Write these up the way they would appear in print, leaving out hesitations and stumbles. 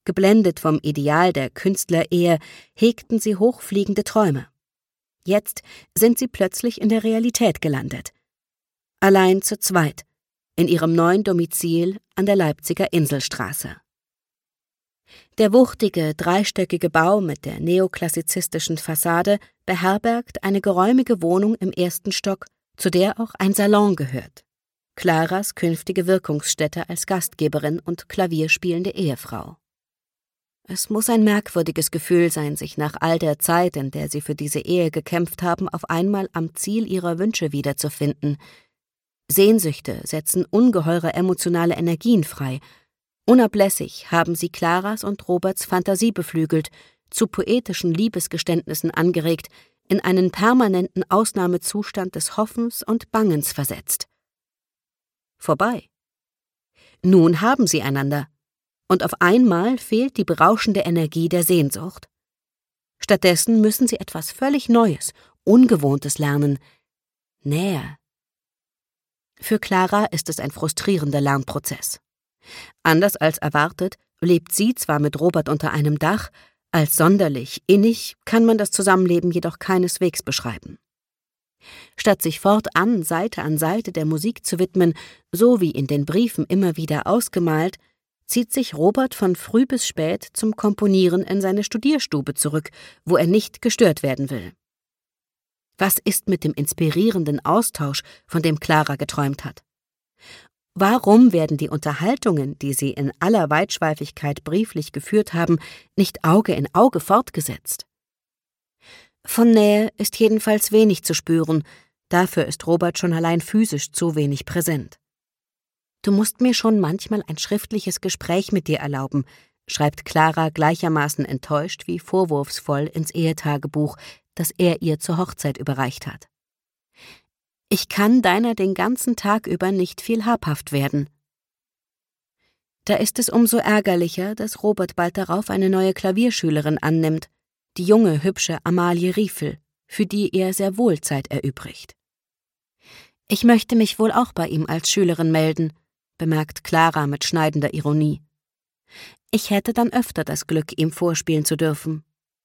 Geblendet vom Ideal der Künstlerehe hegten sie hochfliegende Träume. Jetzt sind sie plötzlich in der Realität gelandet. Allein zu zweit, in ihrem neuen Domizil an der Leipziger Inselstraße. Der wuchtige, dreistöckige Bau mit der neoklassizistischen Fassade beherbergt eine geräumige Wohnung im 1. Stock, zu der auch ein Salon gehört. Claras künftige Wirkungsstätte als Gastgeberin und klavierspielende Ehefrau. Es muss ein merkwürdiges Gefühl sein, sich nach all der Zeit, in der sie für diese Ehe gekämpft haben, auf einmal am Ziel ihrer Wünsche wiederzufinden. Sehnsüchte setzen ungeheure emotionale Energien frei. Unablässig haben sie Claras und Roberts Fantasie beflügelt, zu poetischen Liebesgeständnissen angeregt, in einen permanenten Ausnahmezustand des Hoffens und Bangens versetzt. Vorbei. Nun haben sie einander. Und auf einmal fehlt die berauschende Energie der Sehnsucht. Stattdessen müssen sie etwas völlig Neues, Ungewohntes lernen. Nähe. Für Clara ist es ein frustrierender Lernprozess. Anders als erwartet, lebt sie zwar mit Robert unter einem Dach, als sonderlich innig kann man das Zusammenleben jedoch keineswegs beschreiben. Statt sich fortan Seite an Seite der Musik zu widmen, so wie in den Briefen immer wieder ausgemalt, zieht sich Robert von früh bis spät zum Komponieren in seine Studierstube zurück, wo er nicht gestört werden will. Was ist mit dem inspirierenden Austausch, von dem Clara geträumt hat? Warum werden die Unterhaltungen, die sie in aller Weitschweifigkeit brieflich geführt haben, nicht Auge in Auge fortgesetzt? Von Nähe ist jedenfalls wenig zu spüren, dafür ist Robert schon allein physisch zu wenig präsent. »Du musst mir schon manchmal ein schriftliches Gespräch mit dir erlauben«, schreibt Clara gleichermaßen enttäuscht wie vorwurfsvoll ins Ehetagebuch, das er ihr zur Hochzeit überreicht hat. »Ich kann deiner den ganzen Tag über nicht viel habhaft werden.« Da ist es umso ärgerlicher, dass Robert bald darauf eine neue Klavierschülerin annimmt, die junge, hübsche Amalie Riefel, für die er sehr wohl Zeit erübrigt. »Ich möchte mich wohl auch bei ihm als Schülerin melden«, bemerkt Clara mit schneidender Ironie. »Ich hätte dann öfter das Glück, ihm vorspielen zu dürfen.«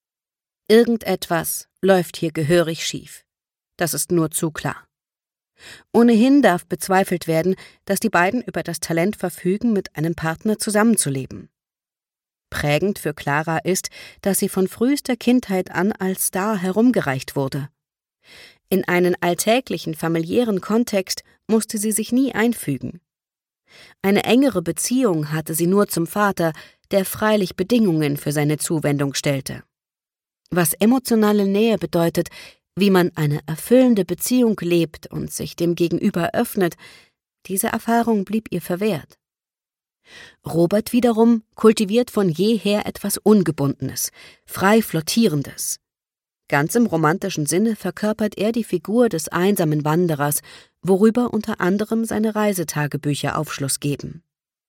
Irgendetwas läuft hier gehörig schief. Das ist nur zu klar. Ohnehin darf bezweifelt werden, dass die beiden über das Talent verfügen, mit einem Partner zusammenzuleben. Prägend für Clara ist, dass sie von frühester Kindheit an als Star herumgereicht wurde. In einen alltäglichen familiären Kontext musste sie sich nie einfügen. Eine engere Beziehung hatte sie nur zum Vater, der freilich Bedingungen für seine Zuwendung stellte. Was emotionale Nähe bedeutet, wie man eine erfüllende Beziehung lebt und sich dem Gegenüber öffnet, diese Erfahrung blieb ihr verwehrt. Robert wiederum kultiviert von jeher etwas Ungebundenes, frei Flottierendes. Ganz im romantischen Sinne verkörpert er die Figur des einsamen Wanderers, worüber unter anderem seine Reisetagebücher Aufschluss geben.